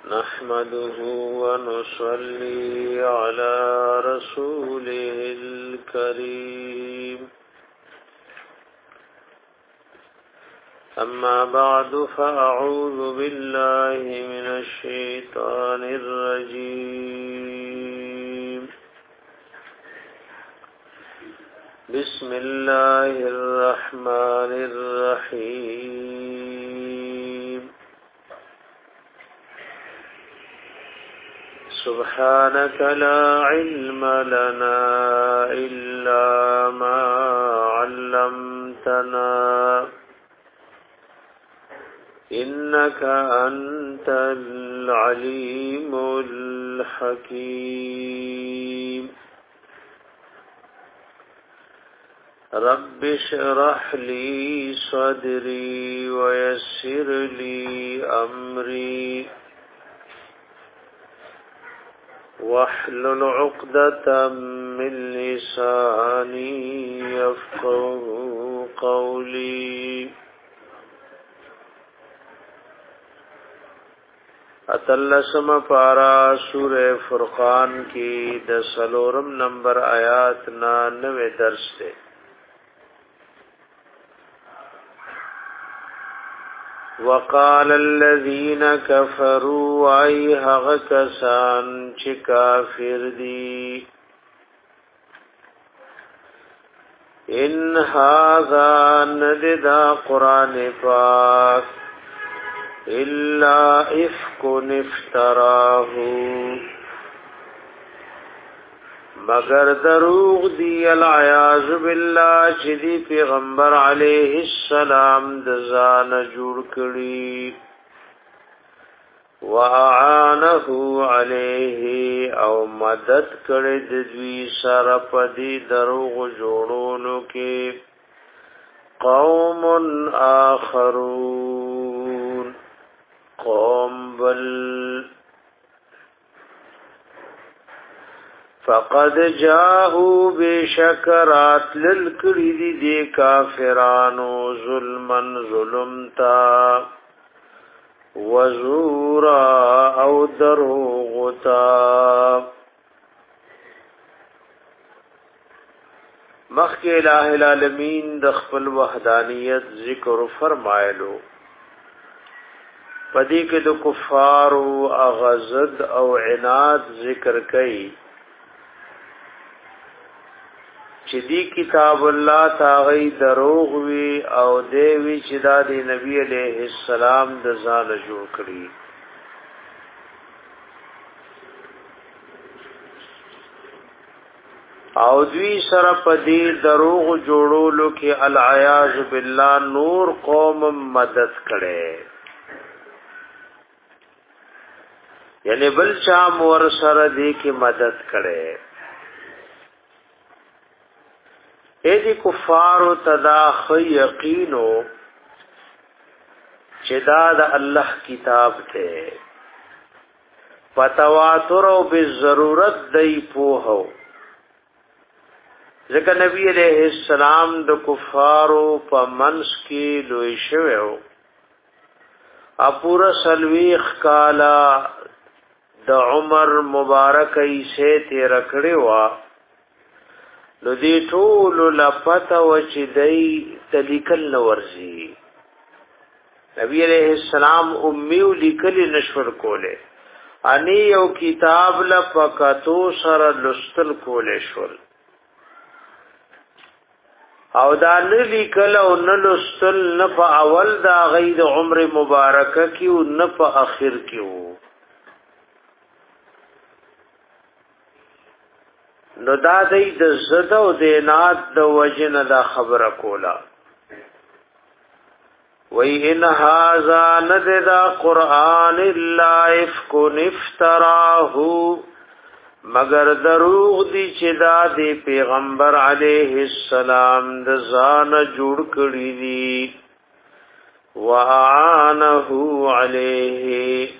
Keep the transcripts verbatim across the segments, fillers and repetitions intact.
نحمده ونصلي على رسوله الكريم أما بعد فأعوذ بالله من الشيطان الرجيم بسم الله الرحمن الرحيم سبحانك لا علم لنا إلا ما علمتنا إنك أنت العليم الحكيم رب اشرح لي صدري ويسر لي أمري واحلل عقدة من لساني يفقه قولي اتلسم پارا سورہ فرقان کی دسلورم نمبر آیات نا نوے درس دے وقال الذين كفروا ايها كسان چ کافر دی ان هذا نددا قران پاک الا افك افتراه مگر دروغ دی العیاذ بالله چې دی پیغمبر علیه السلام د ځان جوړ کړي واعانه علیه او مدد کړي د دوی سره په دې دروغ جوړونو کې قوم آخرون قوم بل فقد جاءوا بشکرات للکړي دي د کافرانو ظلمن ظلمتا وزورا او دروغتا مخکې الہ العالمین د خپل وحدانیت ذکر فرمایلو پدې کې د کفارو اغزد او عناد ذکر کړي چې دی کتاب الله تاغي دروغ وی او دی وی چې دا د نبی عليه السلام د ځان جوړ کړی او دوی سره په دې دروغ جوړولو کې العیاذ بالله نور قوم مدد کړي یعنی بل چا مور سره دې کې مدد کړي ایدی کفارو تدا خی یقینو چه دا دا اللہ کتاب تے پتواتر و بالضرورت دی پوہو ذکر نبی علیہ السلام دا کفارو پا منس کی لوی شویو اپورا سلویخ کالا دا عمر مبارکی سے تیرکڑی وا نو دی ټول لپته و چې دی تلیکل نورزی نبی علیہ السلام امیو لیکل نشور کوله انی یو کتاب لپکاتو سره لستل کوله شول او دا نه لیکل او نه لستل نه په اول دا غید عمر مبارکه کی او نه په اخر کی وو نو دا دی د زده او د نات د وجن دا خبره کولا وی ان هاذا نددا قران الا افك افتراه مگر دروغ دی چې دا دی پیغمبر علیه السلام د ځان جوړ کړی دی واعانه علیه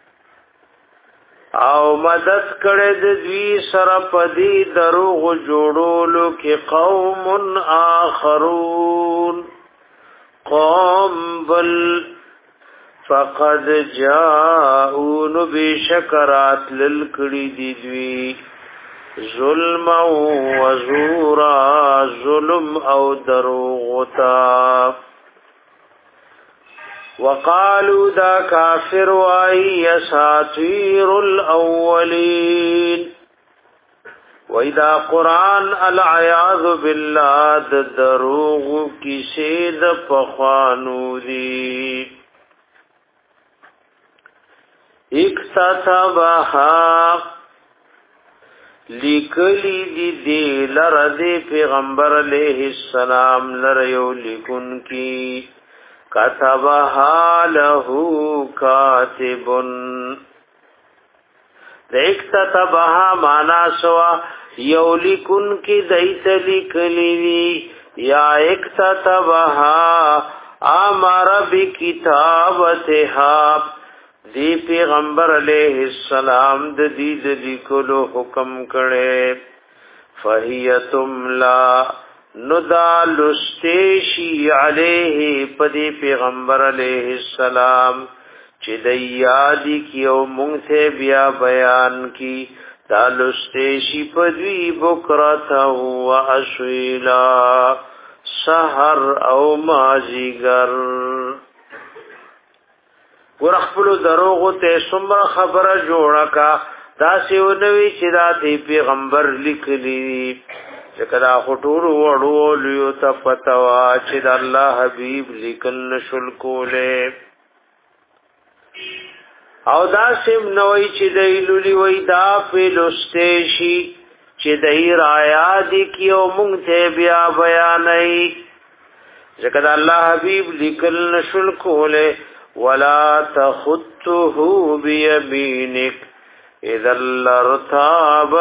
او مدد کړه د دوی سره پدی دروغ جوړولو کې قوم آخرون قوم بل فقد جاءون بشکرات للکڑی دی دوی ظلم و زورا ظلم او دروغتا وقالوا دا کافر وائی اساطیر الاولین وَإِذَا قرآن العیاذ باللہ د دروغ کسی د پخوانو دی اکتتبها لیکلی دی دی لرد پیغمبر علیہ السلام لریو لکن کی کتبها لہو کاتبن اکتتبها مانا سوا یولیکن کی دیت لکلی یا اکتتبها آمر بکتابتها دی پیغمبر علیہ السلام د دی د لیکلو حکم کړي فہیتم لا ندا لستیشی علیہ پدی پیغمبر علیہ السلام چې د یادی کیو مونږ ته بیا بیان کی دالستیشی پدوی بکرت و اشویلا سحر او مازیگر ورخپلو دروغو ته سمر خبره جوړه کا داسې ونوي چې دا دی پیغمبر لیکلی چې کدا خطور وړو لیو ته پتوا چې د الله حبیب لیکل نشل کوله او دا سیم نوئی چی دیلولی وی دا پیلوستیشی چی دی رایا دی کیو مونگتے بیا بیانئی زکر اللہ حبیب لکل نشل کولے ولا تخطه بیمینک اذا لرتاب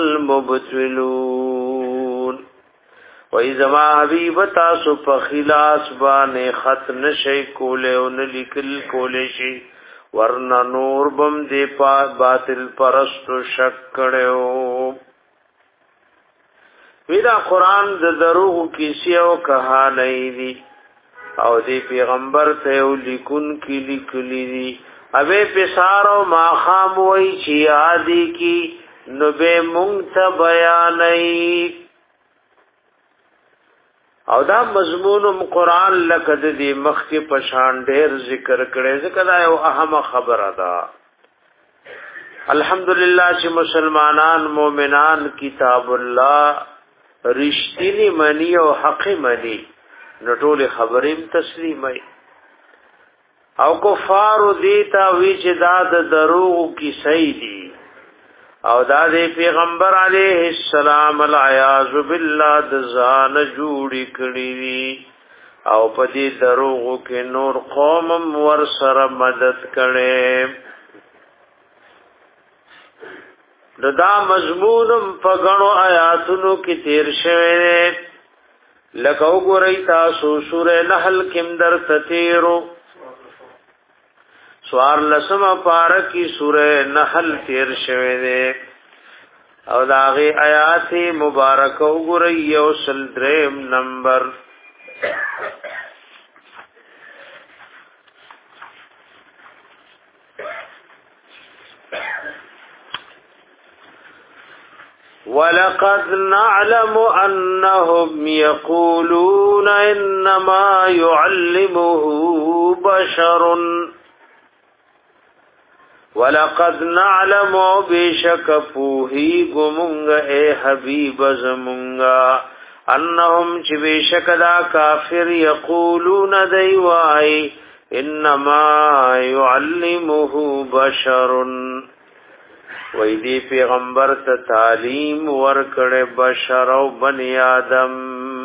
المبتلون وی زما حبیب تاسو پخلاص بانے خط نشی کولے ان لکل کولے شی ورنہ نور بم دی پا باطل پرست شک کړو ویدا قرآن د دروغ کیسی او کہانی دی او دی پیغمبر ته لیکون کی لیکلی دی اوی پسارو ما خام وی چی آدی کی نبی مونگتا بیانی او دا مضمونم قرآن لکد دی مخی پشان ډیر ذکر کړي ذکر دا یو اهم خبره ده الحمدللہ چې مسلمانان مومنان کتاب الله رښتینی منی او حق منی نو ټول خبریم تسلیمای او کفار دیتا وی چې دا د دروغ کی صحیح دی او دا دی پیغمبر علیہ السلام العیاذ باللہ دزان جوڑی کړی وی او پدی دروغو کې نور قوم ور سره مدد کړي ددا مضمونم په غنو آیاتونو کې تیر شوه لکه وګورئ تاسو سورہ نحل کې در تتیرو سوار لسم پارکی سورہ نحل تیر شوه دے او داغی آیات مبارک وګورئ یو سل دریم نمبر وَلَقَدْ نَعْلَمُ أَنَّهُمْ يَقُولُونَ إِنَّمَا يُعَلِّمُهُ بَشَرٌ وَلَقَدْ نَعْلَمُ بِشَكَ فُوهِي گُمُنْغَ اے حبیب زمُنْغَ أَنَّهُمْ چِ بِشَكَ دا کافر يَقُولُونَ دَيْوَائِ إِنَّمَا يُعَلِّمُهُ بَشَرٌ وی دی پیغمبر تا تعلیم ورکڑ بشر و بنی آدم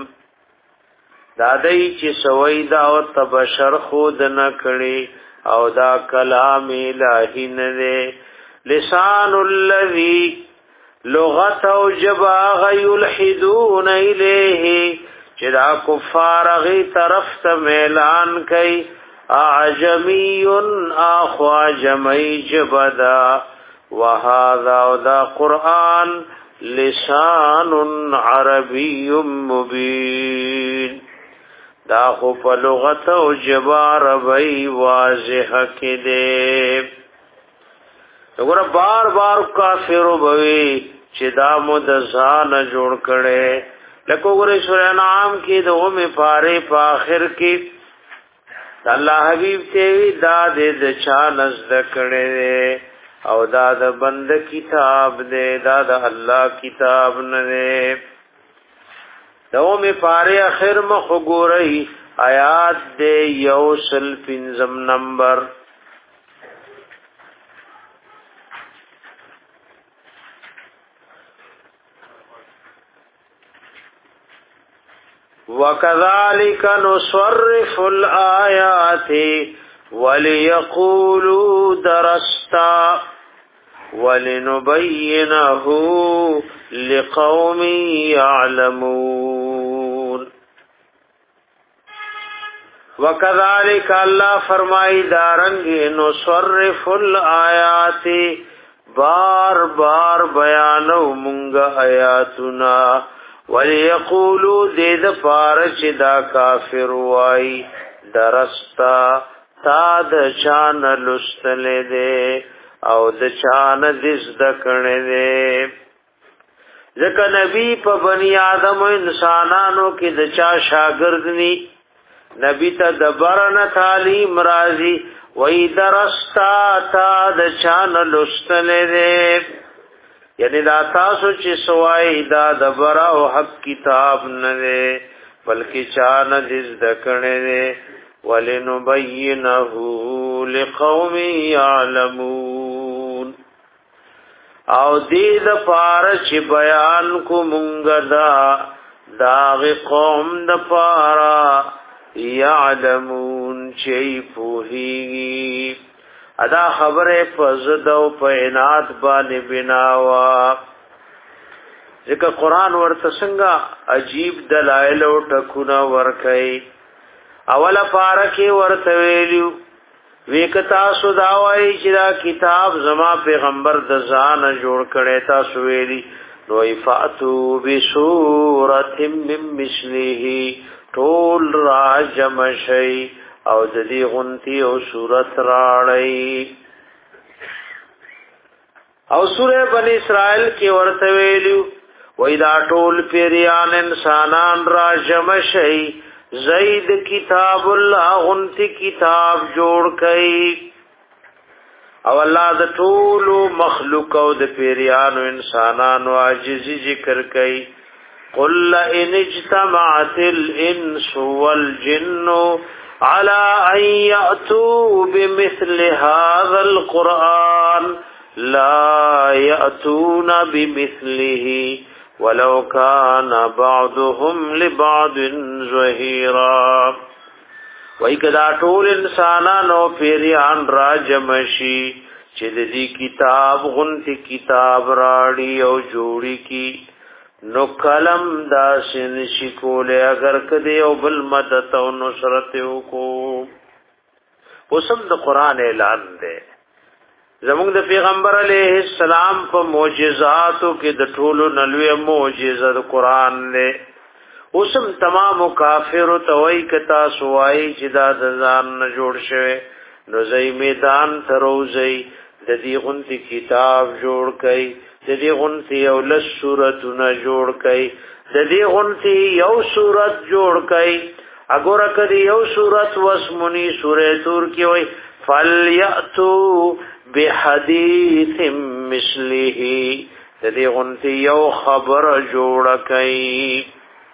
دادئی چی سوئی داو تا بشر خود نکڑی او دا کلام الہی ندے لسان اللذی لغت و جباغ یلحدون الیہ چی دا کفار غی طرف تا میلان کئی اعجمی آخوا جمعی جبدا وهذا ذا قرآن لسان عربي مبين دا خو په لغت او جبار وی واضح کده وګوره بار بار کافر وي چې دا مد ځان جوړ کړي لکه وګوره سورہ انعام کې د اومه پاره په اخر کې الله حبیب ته دا د چا نزد کړي او دا د بند کتاب دې دا د الله کتاب نه دو می پاره اخر مخ ګورئ آیات دې یو سل پنځم نمبر وَكَذَلِكَ نُصَرِّفُ الْآيَاتِ وَلِيَقُولُوا دَرَسْتَ وَلِنُبَيِّنَهُ لِقَوْمٍ يَعْلَمُونَ وَكَذَلِكَ اللہ فرمائی دارنگ نُصَرِّفُ الْآيَاتِ بار بار بیانو منگ آیاتنا وَلِيَقُولُوا دید پارچ دا کافر وائی درستا تا د چان لستل دے او د چان دز دکن دے ذکر نبی پا بنی آدم و انسانانو کی د چا شاگردنی نبی تا دبرن تعلیم رازی وی درستا تا د چان لستل دے یعنی دا تاسو چې سوای دا د برا او حق کتاب نه دی بلکې چا نه ذکرنه دی ولنبینه لقوم یعلمون او دې د پاره چې بیان کو مونږ دا دا قوم د پاره یعلمون چې پوهیږي ادا خبره فزد او پینات باندې بناوا ځکه قران ورته څنګه عجیب دلایل او ټکونه ورکي اوله پارکه ورته ویلو وکتا سوداوي چې دا کتاب زما پیغمبر د ځان جوړ کړي تاسو ویلي نو فاتو بسورۃ من مثله طول راجم شي او د دې غنتی او صورت راړی او سوره بنی اسرائیل کې ورته ویلو وای دا ټول پیریان انسانان را جمع شي زید کتاب الله غنتی کتاب جوړ کړي او الله د ټول مخلوق او د پیریان انسانان عاجزی ذکر کړي قل ان اجتمعت الانس والجن على أن يأتوا بمثل هذا القرآن لا يأتون بمثله ولو كان بعضهم لبعض ظهيرا وَإِكَدَا طول انسانانو پیریان راجمشی چې د دې کتاب غنتی کتاب راړي او جوړی کی نو کلم دا سن شکول اگر کدی او بل مدد او نصرت کو وسم د قران اعلان ده زموږ د پیغمبر علیه السلام په معجزاتو کې د ټولو نلوي معجزه د قران ده وسم تمام کافر توي کتا سوای چې دا ځان نه جوړ شوی نو زئی میدان تروزی د دې غنتی کتاب جوړ کړي د دې غنتی یو لس سورتونه جوړ کړي د دې غنتی یو سورت جوړ کړي اګوره کدی یو سورت واسمنی سورې تور کې وای فلیاتو بحدیث مثله د دې غنتی یو خبر جوړ کړي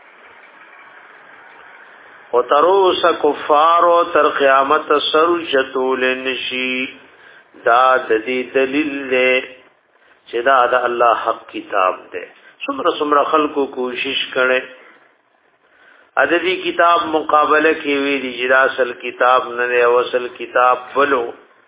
او تروس کفار او تر قیامت سر جتول نشي دا د دې دلیل له چې دا د الله حق کتاب دی څومره څومره خلکو کوشش کړي ا دې کتاب مقابله کې وی دي چې اصل کتاب نه دی او اصل کتاب بلو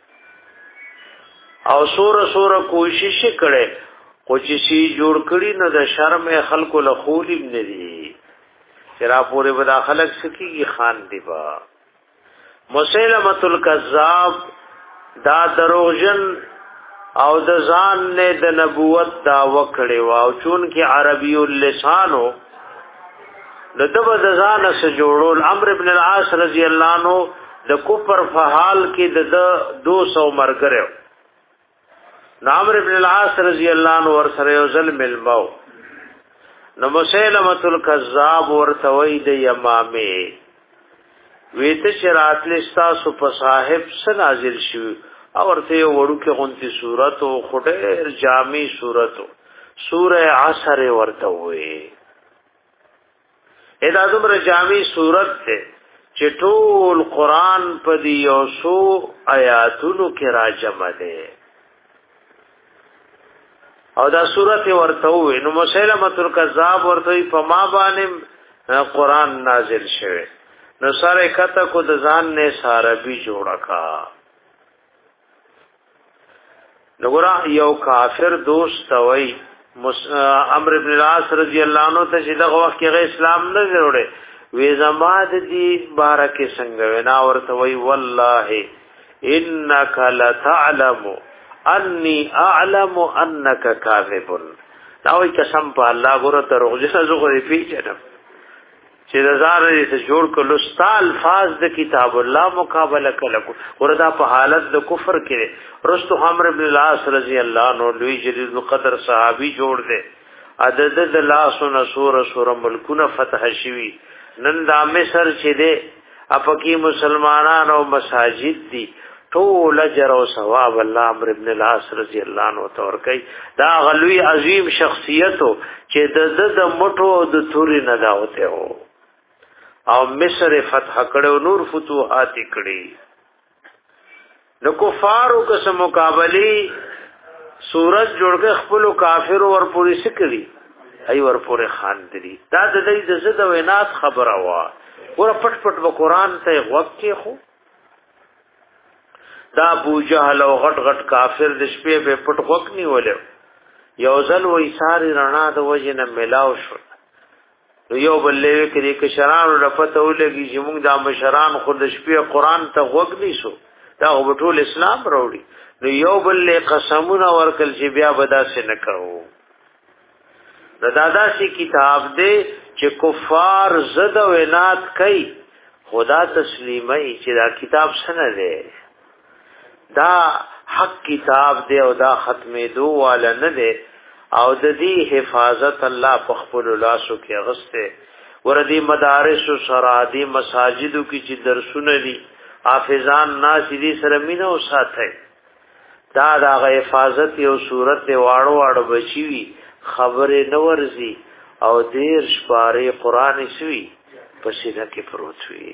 او سور سور کوشش کړي خو چې شي جوړ کړي نه د شرم خلکو له خولیم نه دي چې را پورې ودا خلک سکیږي خان دی با مسیلمۃ الکذاب دا دروغجن او د ځان نه د نبوت دا وکړي واو چون کې عربی اللسانو نو دبا د ځان سره جوړول عمرو ابن العاص رضی الله عنه د کفر په حال کې د دو سو مرګره عمرو ابن العاص رضی الله عنه ور سره یو ځل ملمو نو مسیلمۃ الکذاب ورته وی د یمامه ویته شرات لستا سو په صاحب س نازل شو او ورته وړو کې غونتی صورت او خټه جامع صورت سوره عصر ورته وی ادا دمر جامع صورت ته چې ټول قران په دی یو سو آیاتونو کې راجمه ده او دا صورت ورته وي نو مسیلمۃ الکذاب ورته په ما باندې قران نازل شوه نو سره کته کو د ځان نه ساره بي جوړه کا نګورا یو کافر دوست وای عمرو ابن العاص رضی الله عنه ته چې دغه وخت کې اسلام نه جوړه وې زماد دي بارکه څنګه وینا ورته وای والله انک لتعلم انی اعلم انک کاذب دا وای قسم په الله ګوره ته روزه زغری پیچنم چې رضار دې جوړ کلو ستال الفاظ د کتاب الله مقابله کړو وردا په حالت د کفر کې رستو عمرو بن العاص رضی الله عنه لوی جلیل القدر صحابي جوړ دې عدد د لاسونه سور سور ملکونه فتح شوی نن د مصر چې دې اپکی مسلمانانو مساجد دي ټول اجر او ثواب الله عمرو ابن العاص رضی الله عنه تور کوي دا غلوی عظیم شخصیت چې د د مټو د توري نه داوته او او مصر فتح کړو نور فتوحات کړي نو کفارو قسم مقابله سورج جوړ کې خپل کافر ور پوری سکړي ای ور پوری خان دي دا د دې د زده وینات خبره وا ور پټ پټ و قران ته وخت کې خو دا ابو جهل او غټ غټ کافر د شپې په پټ وک نیولې یو ځل وې ساری رڼا د وجنه ملاو شو یو بلې کې کې شران رفته ولګي چې موږ د مشران خود د شپې قران ته وګ نیسو دا وبټول اسلام وروړي نو یو بلې قسمونه ورکل چې بیا ودا سي نه کوو دا دادا سي کتاب دې چې کفار زد او عناد کوي خدا تسلیمي چې دا کتاب سره دی دا حق کتاب دی او دا ختمې دو والا نه دی او د دې حفاظت الله په خپل لاسو کې غسته وردی مدارس او سرادی مساجدو کې چې درسونه دي حافظان ناس دې سره مينو ساتي دا دا حفاظت یو صورت واړو واړو بچي خبره نورزي او دیر شپاره قران شوي په سینه کې پروت وي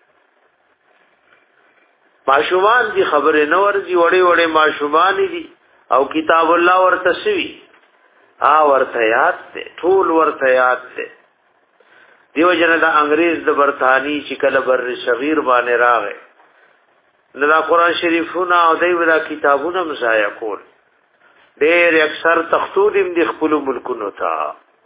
ماشومان دی خبره نو ورځي وړي وړي ماشومان دي او کتاب الله ورته سوي ا ورته یاد ته ټول ورته یاد ته دیو جن دا انګريز د برتانی چې کله بر صغیر باندې راغې نو دا قران شریفونه او دی ودا کتابونه مزایا کول ډېر اکثر تختودم د خپل ملکونو ته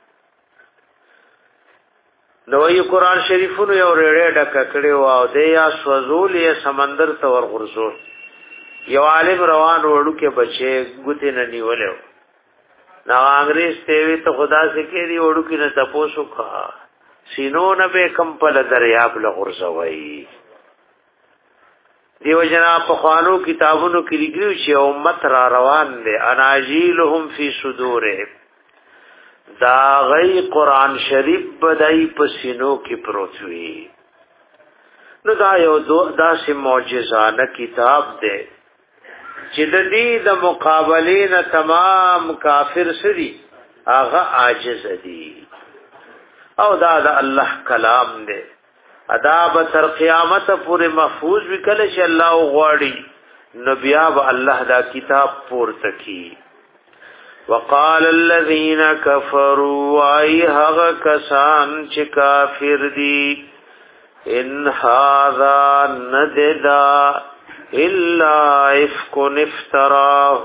نو یو قران شریفونو یو ریړې ډکه کړي او د یا سوزول یا سمندر ته ورغورځول یو عالم روان وړو کې بچي ګوتې نه نیولې نو انګريز ته وی ته خدا سکه دی وړو کې نه تاسو کا سینو نه به کمپل دریاب لغورځوي دیو جنا په خوانو کتابونو کې لګیو چې امت را روان دي اناجیلهم فی صدورهم دا غی قرآن شریف بدای پسینو کی پروتوی نو دا یو دو دا سی معجزانه کتاب دے چې د دې د مقابلین تمام کافر سری هغه عاجز دي او دا د الله کلام دے اداب تر قیامت پورې محفوظ وکړي چې الله غواړي نبیا به الله دا کتاب پورته کی وقال الذين كفروا اي هغه کسان چې کافر دي ان هذا نددا الا افك افتراه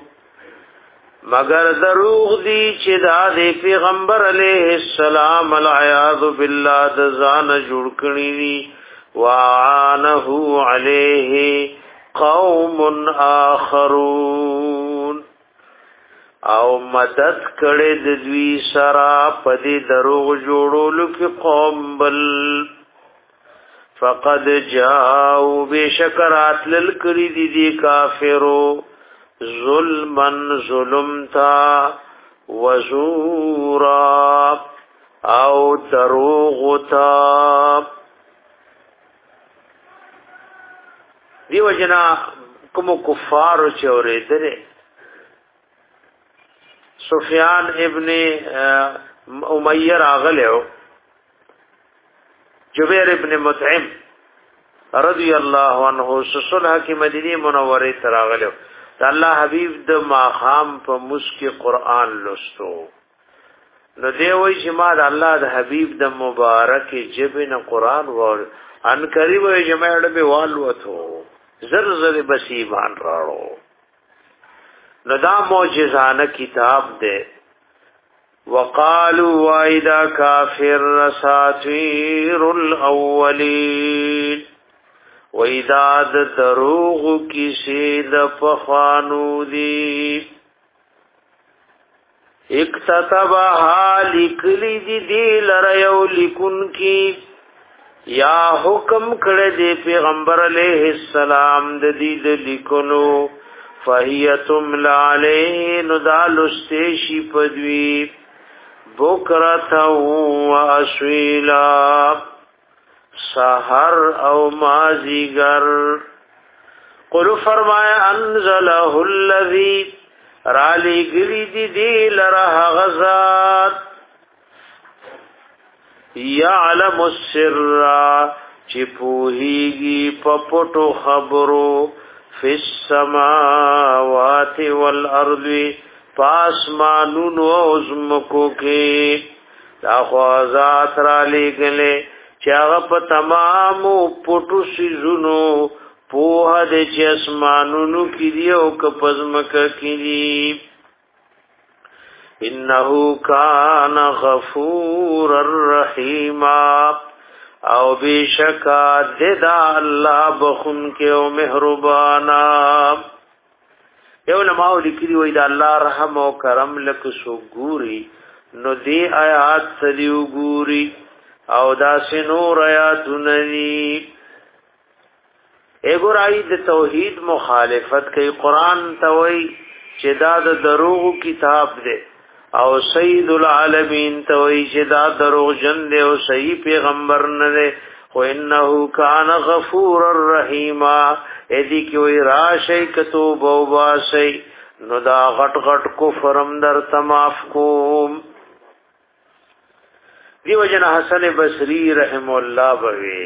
مگر دروغ دی چې دا د پیغمبر علیه السلام العیاذ بالله د ځان جوړ کړی دي وعانه علیه قوم آخرون او مدد کړي د دوی سره په دې دروغ جوړولو کې قوم بل فقد جاءوا بشکرات للکړي دي دي کافرو ظلمن ظلمتا وزورا او دروغتا دیو جنا کوم کفار چورې درې سفیان ابن امیہ راغلو جبیر ابن مطعم رضی الله عنه صلح کی مدینه منوره تراغلو الله حبیب د ماخام په مسکی قران لستو نو دی وای چې ما د الله د حبیب د مبارک جبن قران ور ان قریب جمعړ به والوتو زر زر بس ایمان راړو نو دا معجزانه کتاب ده وقالوا وایدا کافر اساطیر الاولین وایدا د دروغ کیسې د پخوانو دی اکتتبها لکلی دی دی لریو لکن کی یا حکم کړه دی پیغمبر علیہ السلام د دې د لیکلو فهیتم علیه ندال استشی پدوی بکرتا و اسویلا سحر او مازیگر قلو فرمایا انزله الذی رالی گلی دی دی لرہ غزات یعلم السر چی پوہیگی پپٹو خبرو فی السماوات والارض پاسمانون و ازمکو کی دا خوازات را لے گلے چاگا پا تمامو پٹو سیزونو پوها دے چی اسمانونو کی دیو کپزمکا کی دی انہو کان غفور الرحیم او بیشکا ددا اللہ بخن کے او مہربانا یو علماء لکلی وی دا اللہ رحم و کرم لک سو گوری نو دی آیات سلیو گوری او دا سنور آیاتو ندی ایگو رائی دا توحید مخالفت کئی قرآن توئی چه دا دا دروغ کتاب دے او سید العالمین توئی چه دا دروغ جن دے او صحیح پیغمبر ندے خو انہو کان غفور الرحیم ایدی کیوئی راشی کتوب او باسی نو دا غٹ غٹ کفرم در تماف کوم دیو جن حسن بصری رحم اللہ بوی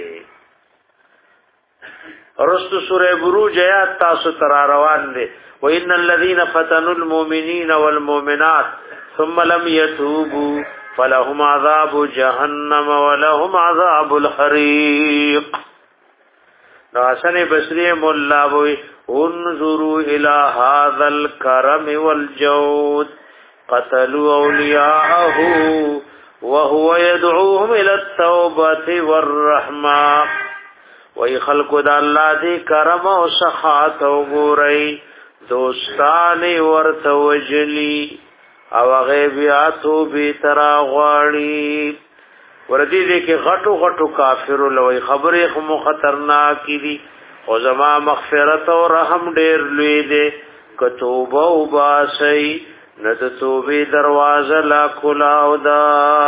رستو سورہ بروج آیات تاسو ترا روان دے وَإِنَّ الَّذِينَ فَتَنُوا الْمُؤْمِنِينَ وَالْمُؤْمِنَاتِ ثُمَّ لَمْ يَتُوبُوا فَلَهُمْ عَذَابُ جَهَنَّمَ وَلَهُمْ عَذَابُ الْحَرِيقِ حسن بصری مولا وی انظروا الى هذا الكرم والجود قتلوا اولیاءه وهو يدعوهم الى التوبه والرحمه وی خلق د الله دی کرم او سخاوت او ګورئ دوستان ورته وجلی او غیبیاتو به ترا غواړي وردی دې کې غټو غټو کافر لوی خبرې خو خطرناک دي او زما مغفرت او رحم ډېر لوی دي کتوبه او باسي ند توبې دروازه لا کلاو دا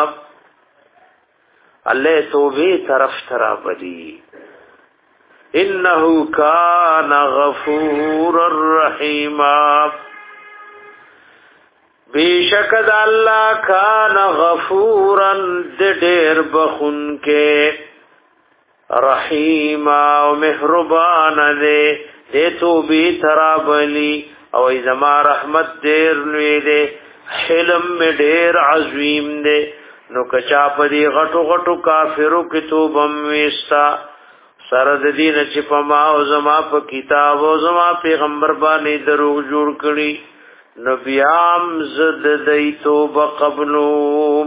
الله توبې طرف ترا بدی انه کان غفور الرحیم بیشکد اللہ کان غفورا دیر بخن کے رحیم و مہربان دے دے تو بی ترابلی او ازما رحمت دیر نوی دے حلم میں دیر عظیم دے نو کچا پدی غٹو غٹو کافرو کتوبم ویستا سرد دین چپا ما او زما پا کتاب او زما پیغمبر بانی دروغ جوړ کړي نبیام زد دیتو بقبلوم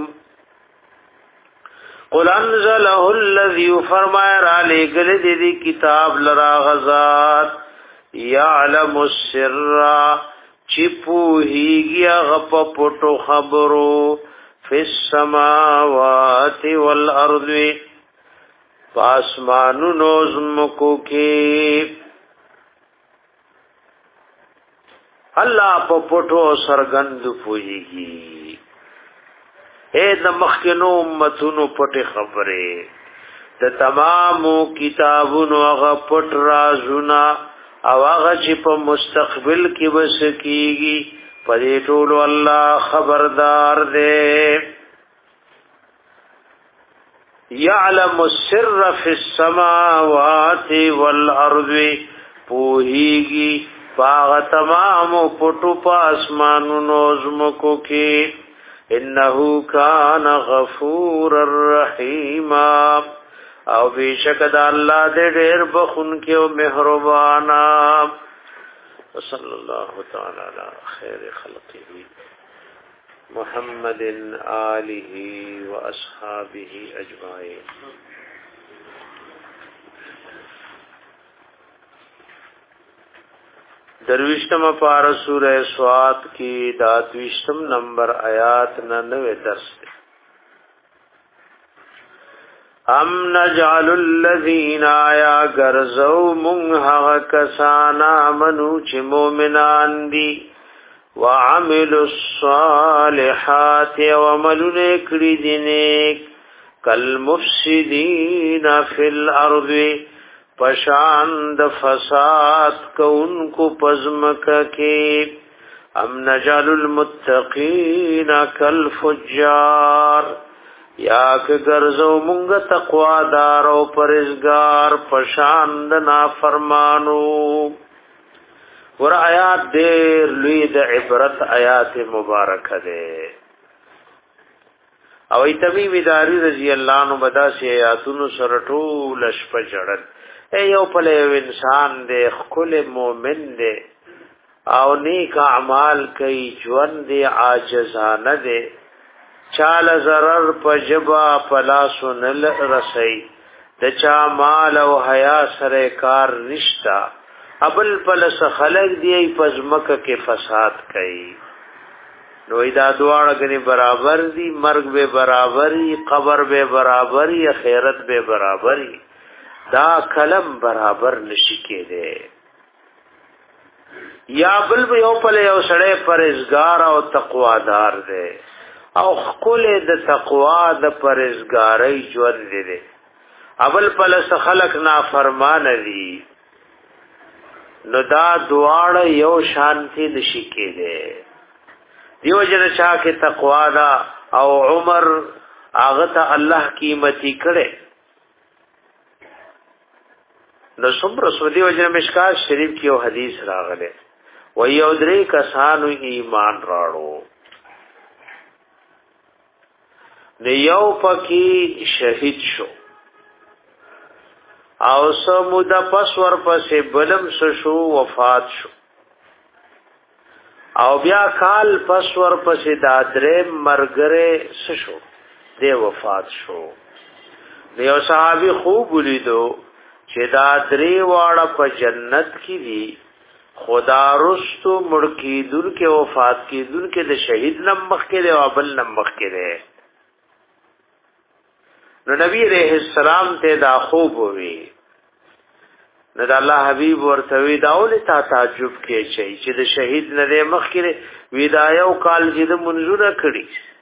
قل انزله الذي فرمایا را لے گل دی کتاب لرا غزات یعلم السر چپوهیگی غپ پټو خبرو فی السماوات والارض پاسمانو نوزمکو کی اللہ پا پټو سرگند پوهیگی اے د مخکنو امتونو پټ خبره د تمامو کتابونو هغه پټ رازونه او هغه چې په مستقبل کې وسکیږي په دې ټول الله خبردار دی يعلم السر في السماوات والارض پوهیږي باغ تمامو پټو په اسمانونو زمکو کې انه کان غفور الرحیم او بیشک د الله دې ډېر بخون کې او مهربانا صلی الله تعالی علی خیر خلقه محمد آله و اصحابه اجمعین درویشتم پار سورہ سوات کی داتویشتم نمبر آیات ننوے درس دے ام نجعل الذین آیا گرزو منحق کسانا منو چی مومنان دی وعملوا الصالحات وعملوا نکری دینیک کالمفسدین فی الارض پشان د فساد کونکو پزمکا کی ام نجعل المتقین کالفجار یا که گرزو منگ تقوی دار و پرزگار پشان د نافرمانو ور آیات دیر لوی د عبرت آیات مبارک دے او ایتمی مداری رضی اللہ عنہ بدا سی آیاتونو سرطول اشپ جڑد اے یو پلے انسان دے خل مومن دے او نیک اعمال کئی جون دے عاجزان دے چال ضرر پجبا پلاسو نل رسی دچا مال او حیا سرکار نشتا ابل پلس خلق دی پزمک کے فساد کئی نو ایدا دوار گنی برابر دی مرگ بے برابری قبر بے برابری خیرت بے برابری دا کلم برابر نشی کے دے یا بل یو پل یو سڑے پرهیزګار او تقوادار دے او خپل د تقوا د پرهیزګاری ژوند دے اول پل خلق نافرمان دي نو دا دواړه یو شانتی نشی کے دے دیو جن چا کے تقوا دا او عمر آغت اللہ قیمتی کڑے نو سمر سودی وجه مشکات شریف کیو حدیث راغلے و یو درې کسانو ایمان راړو نو یو پکې شهید شو او سمود پس ور پسې بلم شو وفات شو او بیا کال پس ور پسې دادره مرګره شو دی وفات شو یو صحابي خوب ولیدو چې دا درې واړه په جنت کې دي خدا رستو مړکی دن کې وفات کې دن کې د شهید نمخ کې دی او بل نمخ کې دی نو نبی عليه السلام ته دا خوب وی نو د الله حبيب ورته وی دا ولې تا تعجب کې شي چې د شهید نه مخ کې ویدایو کال چې د منځونه کړی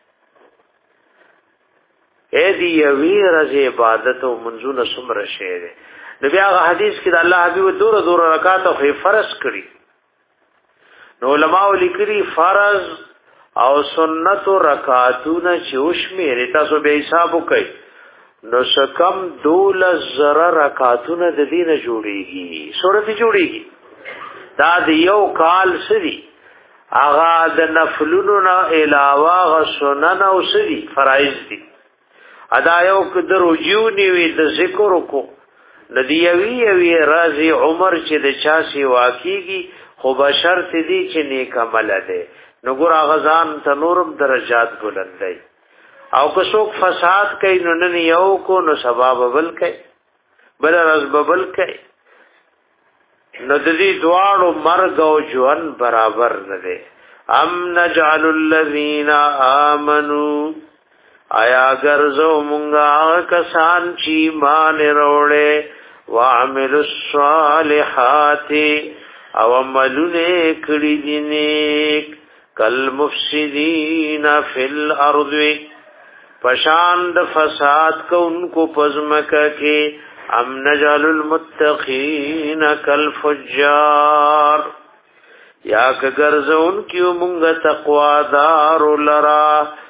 اې دی وی رز عبادت او منځونه سمره شه نو بیا حدیث کې د الله حبیب دور دور رکعات او فرض کړي نو علماء لیکلي فرض او سنت رکعاتونه چوش مې تاسو به حساب وکړئ نو شکم دول زره رکعاتونه د دینه جوړيږي سورته جوړيږي دا د یو کال سری اغا د نفلونو نه علاوه غ سنن او سری فرایض دي ادا یو کدرو جیونی وی د ذکر کو ندیوی یوی رازی عمر چې د چاسی واقعیږي خو بشرط دي چې نیک عمل ده نو ګور غزان تنورم درجات بلندای او که څوک فساد کوي نو نه یو کو نو سبب بل کوي بل راز ببل کوي نو د دې دواړو مرګ او ژوند برابر نه دي. ام نجعل الذین آمنوا آیا ګرځو مونږه کسان چې ایمان وروړي وعملوا الصالحات او عملونه کړي دي نیک کل مفسدین فی الارض پشان د فساد کو انکو پزمکه کې ام نجعل المتقین کالفجار یا کګرځون کیو مونږ تقوا دار لرا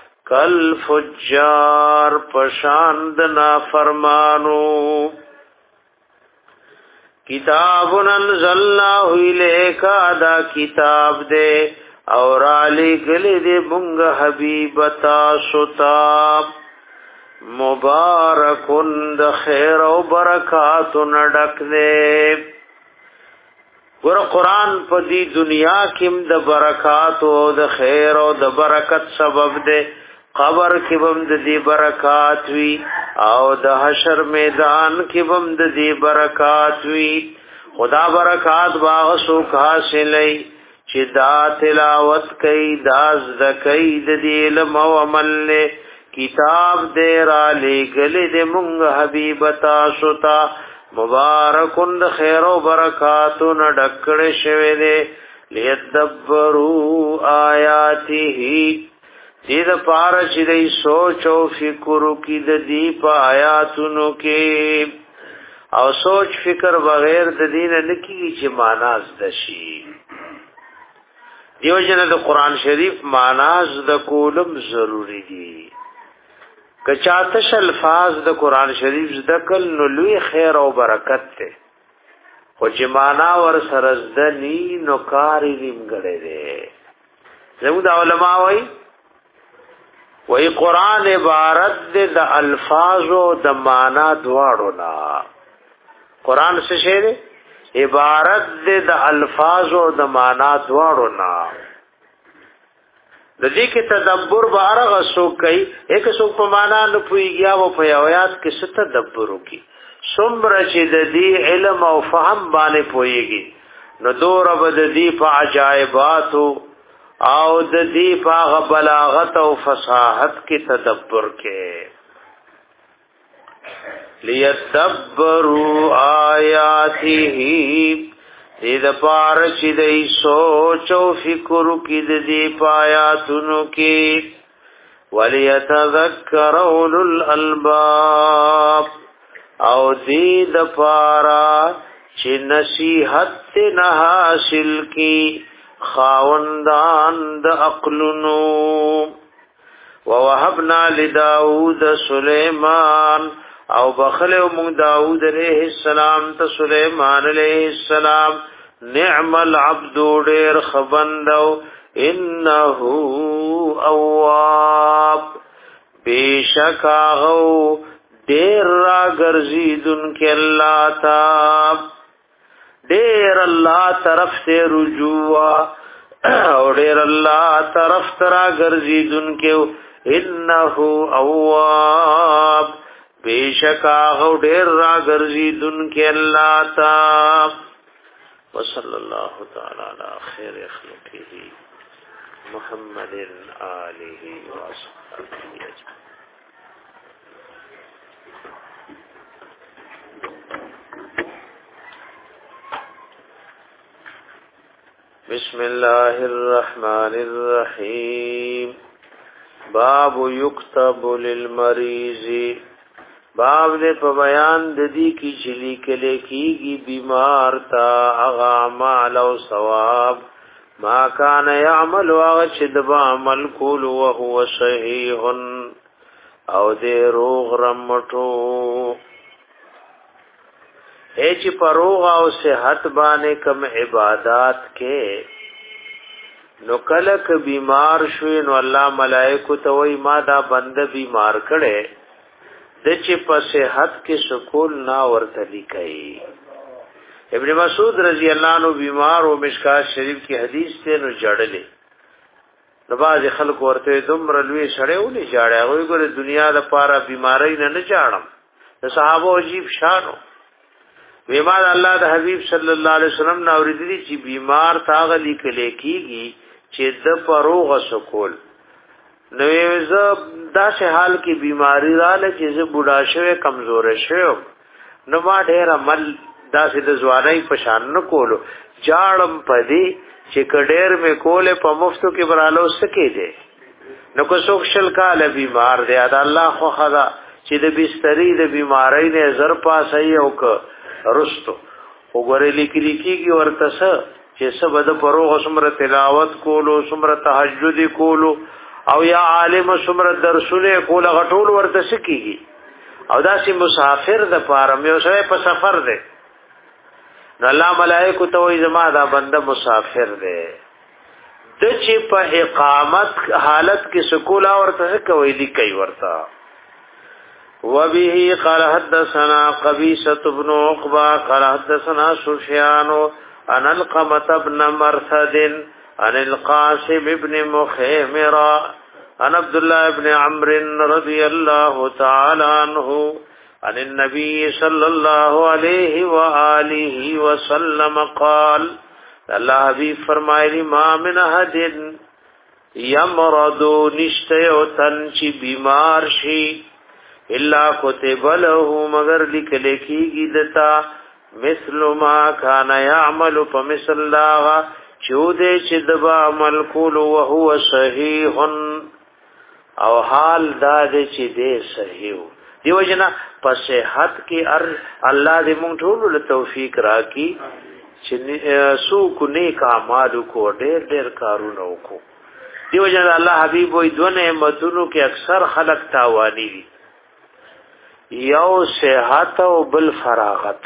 کالفجار پشان د نافرمانو. کتاب انزلناه الیک دا کتاب دے اور علی گلی دے مونږ حبیب تاسو ته مبارکون د خیر او برکات نډک دے. ور قرآن په دې دنیا کې د برکات او د خیر او د برکت سبب دے. قبر کې بم د دې برکات وی او د حشر میدان کې بم د دې برکات وی. خدا برکات باغ سو حاصلې چې دا تلاوت کوي دا ذکر د دې علم او عمل له کتاب دې را لګلې دې مونږ حبیب تاسو ته مبارکون د خیر او برکاتو نه ډکړې شوه دې لیدبروا آیاته دې د پاره چې دې سوچ او فکر وکړي د دې په آیاتونو کې او سوچ فکر بغیر د دین نه کیږي چې معنا زده شي. دیو جن د قران شریف معنا زده کولم ضروری دي. کچاتش الفاظ د قران شریف زده کول نو لوی خیر او برکت ته خو چې معنا ور سره زده ني نو کاری نیمګړې ده. زموږ د علماء وایي وی قرآن عبارت دے دا الفاظ و دا مانا دواړو نا. قرآن سے شے دے عبارت دے دا الفاظ و دا مانا دواړو نا. د دې کې تدبر بارغ سو کوي ایک سو په معنا نه پويږي او په آیات کې ست تدبر وکي څومره چې د دې علم او فهم باندې پويږي نو دور بد دې په عجایبات او د دې په بلاغت او فصاحت کې تدبر کې لیدبروا آیاته دې د پار چې دې سوچ او فکر کې د دې پایاتونو کې وليتذكر اولو الالباب او دې د پارا چې نصیحت نه حاصل کی خاوندان د عقلونو. ووهبنا لداود سليمان او بخلو مون داود علیہ السلام ته سليمان علیہ السلام نعم العبد ډیر خبندو انه اواب بیشکاغو ډیر را ګرځیدون کې الله تا ډیر الله طرف ته رجوع او ډیر الله طرف ترا ګرځیدون کې انه اواب بیشکا هو ډیر را ګرځیدون کې الله تا. وصلی الله تعالی علی خیر خلقه محمد آله وصحبه اجمعین. بسم الله الرحمن الرحیم. باب یكتب للمریض باب دې په بیان د دې کې چې لیکل کېږي بیمار تا هغه اعمال او ثواب ما کان يعمل هغه چې د عمل کول او هو صحیح او دې روغ رمټو اے چې پروغ او صحت باندې کم عبادت کې نو کله ک بیمار شوی نو الله ملائکه ته وای ما دا بنده بیمار کړي د چې په صحت کې سکون نا ورته لیکي. ابن مسعود رضی الله عنه بیمار او مشکات شریف کی حدیث ته نو جړلې نو باز خلک ورته دومره لوی سړی ولې جاړي هغه ګوره دنیا د پاره بیماری نه نه جاړم. د صحابه عجیب شانو ویما الله د حبیب صلی الله علیه وسلم نو ورېدلی چې بیمار تاغلی کله کیږي چې د پروغ سکول نو زه داسې حال کې بیماری رااله چې زه بوډا شوی کمزور شوم نو ما ډېر عمل داسې د ځوانۍ په شان نه کولو جاړم پدې چې کډېر مې کوله په مفتو کې برالو سکے دي نو کو څوک شل کاله بیمار دی دا الله خو خدا چې د بسترې د بیماری نه زر پاسي او ک رستو وګورې لیکلي کیږي ورته څه چې سبد پروغ سمره تلاوت کولو سمره تهجد کولو او یا عالم سمره درسونه کول غټول ورته سکیږي او داسې مسافر د پاره مې اوسه په سفر دی نو الله ملائکه ته وې زما دا بنده مسافر دی د چې په اقامت حالت کې سکول ورته کوي لیکي ورته وبه قال حدثنا قبيصة بن عقبة قال حدثنا سفيان عن القمة بن مرثد عن القاسم بن مخيمرة عن عبد الله بن عمرو رضي الله تعالى عنه عن النبي صلى الله عليه وآله وسلم قال الله حبیب فرمایلی ما من احد یمرض نشته تن چی بیمار شي الا كتب له مگر لیکل کیږي دتا مثل ما كان يعمل فمثل الله چوده چې دبا عمل کول او هو صحیح او حال دا دې چې دې صحیح دیو جنا په صحت کې ار الله دې مونږ ټول له توفیق راکړي چې سو کو نیک اعمال کو ډېر ډېر کارونه وکړو دیو جنا الله حبیب وې دوه نعمتونو کې اکثر خلق تاوانی دي یو صحت او بل فراغت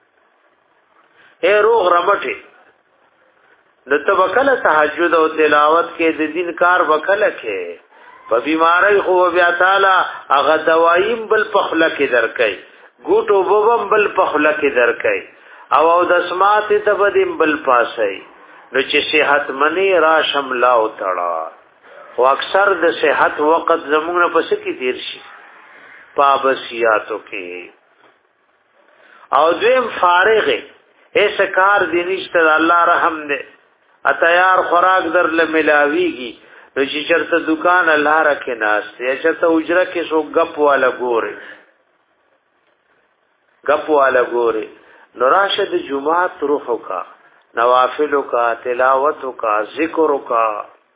اے روغ رمټه د تبکل تهجد او تلاوت کې د دین کار وکړه کې په بیماری خو بیا تعالی هغه دوايم بل پخله کې درکې ګوټو بوبم بل پخله کې درکې او او د سمات ته بدیم بل پاسي نو چې صحت منی را شملا او تړه او اکثر د صحت وخت زموږ په سکی تیر شي پابسیاتو کې او دیم فارغه ایس کار دی نشته الله رحم دې اتیار خوراک در له ملاویږي نو چې چرته دکان الله راکې ناس یا چرته اجره کې سو غپ والا ګوري غپ والا ګوري نو راشد جمعات روحو کا نوافلو کا تلاوتو کا ذکرو کا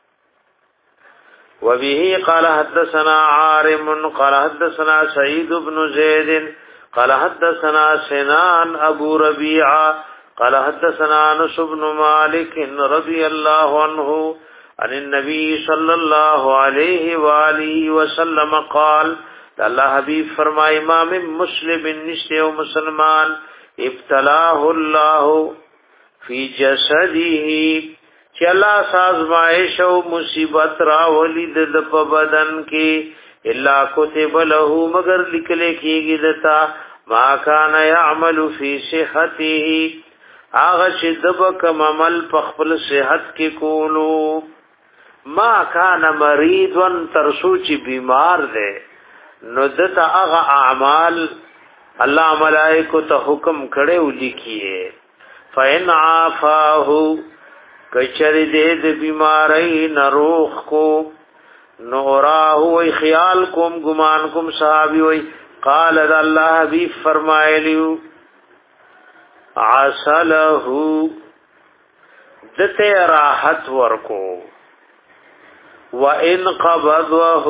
وبه قال حدثنا عارم قال حدثنا سعيد بن زيد قال حدثنا سنان ابو ربيعه قال حدثنا انس بن مالك رضي الله عنه عن النبي صلى الله عليه واله وسلم قال الله حبيب فرمائے امام مسلم نشتے و مسلمان ابتلاه الله في جسده چلا سازمائش او مصیبت را ولید د په بدن کې الا كتب له مگر لیکل کېږي دتا ما كان يعمل في صحته اغه چې دبک عمل په خپل صحت کې کولو ما كان مريضا ترسوچ بیمار ده نو دتا اغه اعمال الله ملائکه ته حکم کړي ولیکي فإن عافاه کچری دې د بیماری نروخ کو نوراه وی خیال کوم ګمان کوم صحابي وی قال الله حبیب فرمایلیو عسله دته راحت ورکو وان قبضه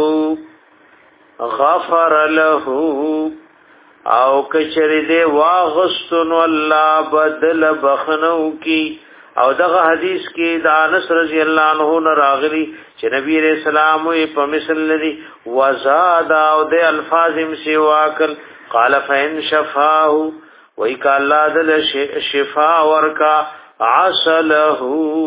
غفر له او کچری دې واغستن والله بدل بخنو کی او دغه حدیث کې د انس رضی الله عنه نه راغلی چې نبی رسول الله په مثل لري وزاد او د الفاظ مسواکل قال فإن شفاه وای ک الله د شفاء ورکا عسله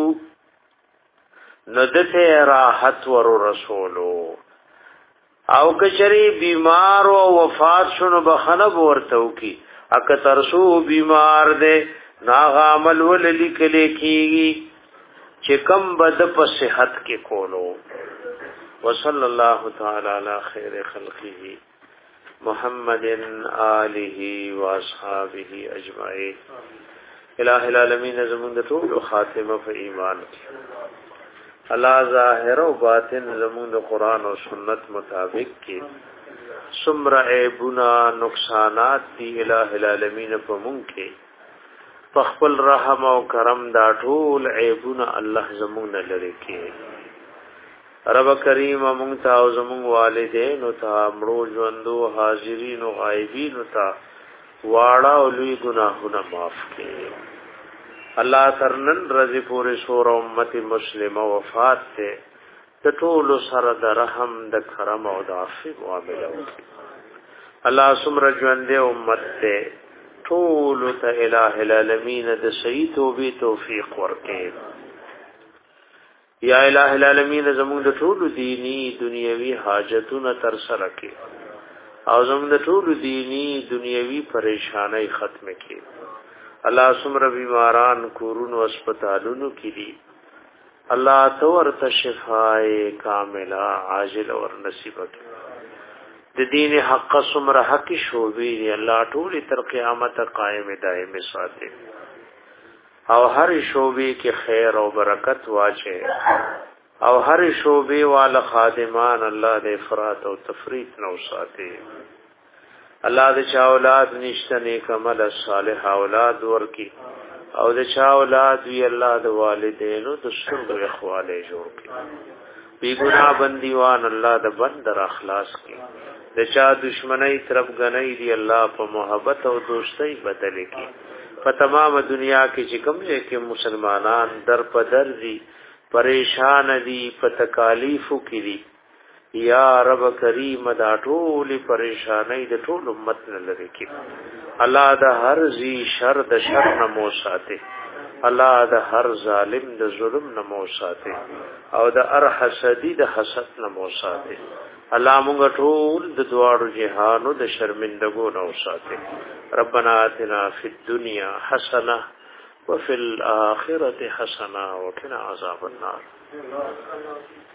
ندته راحت ور رسولو او کچری بیمار او وفات شنو بخنب ورتو کی اک ترسو بیمار دے ناغ عمل وللی کلی کیگی چې کم بد په صحت کې کولو وصلی الله تعالی علی خیر خلقه محمد آله واصحابه اجمعین. الہ العالمین زمون د ټول خاتمه په ایمان کې الله ظاهر او باطن زمون د قران او سنت مطابق کې سمرا عیبنا نقصانات دی الہ العالمین په مونږ کې په خپل رحم او کرم دا ټول عیبنا الله زمون نه لري کې. رب کریم مونږ ته او زمون والدین او ته مړو ژوندو حاضرین او غایبین او ته واړه او لوی ګناهونه معاف کړي. الله ترنن رضی پورې شور امت مسلمه وفات ته د ټول سره د رحم د کرم او د عفو معاملې وکړي. الله سمره ژوند امت ته ټول ته الہ العالمین د صحیح توبې توفیق ورکړي. یا الہ العالمین زموږ د ټول دینی دنیوي حاجتونه تر سره کړي او زموږ د ټول دینی دنیوي پریشانای ختم کړي. الله سمره بیماران کورونو هسپتالونو کې دي الله تور ته شفای کامله عاجل اور نصیب کړي. د دین حق سمره حق شوبې الله ټول تر قیامت قائم دائم ساتي او هر شوبې کې خیر او برکت واچي او هر شوبې والا خادمان الله د افراط او تفریط نو ساتي. الله د چا اولاد نشته نیک عمل صالح اولاد ورکی او د چا اولاد وی الله د والدینو د سترګو اخواله جوړ کړي. بی ګناه بندیوان الله د بندر اخلاص کړي. د چا دشمنی طرف غنۍ دی الله په محبت او دوستۍ بدل کړي. په تمام دنیا کې چې کوم کې مسلمانان در په در دي پریشان دي په تکالیفو کې دي یا رب کریم دا ټول پریشانای د ټول امت نه لري کی. الله د هر زی شر د شر نه مو ساتي. الله د هر ظالم د ظلم نه مو ساتي او د هر حسدی د حسد نه مو ساتي. الله موږ ټول د دواړو جهانو د شرمندګو نه ساتي. ربنا آتنا فی الدنیا حسنه وفي الاخره حسنه وقنا عذاب النار.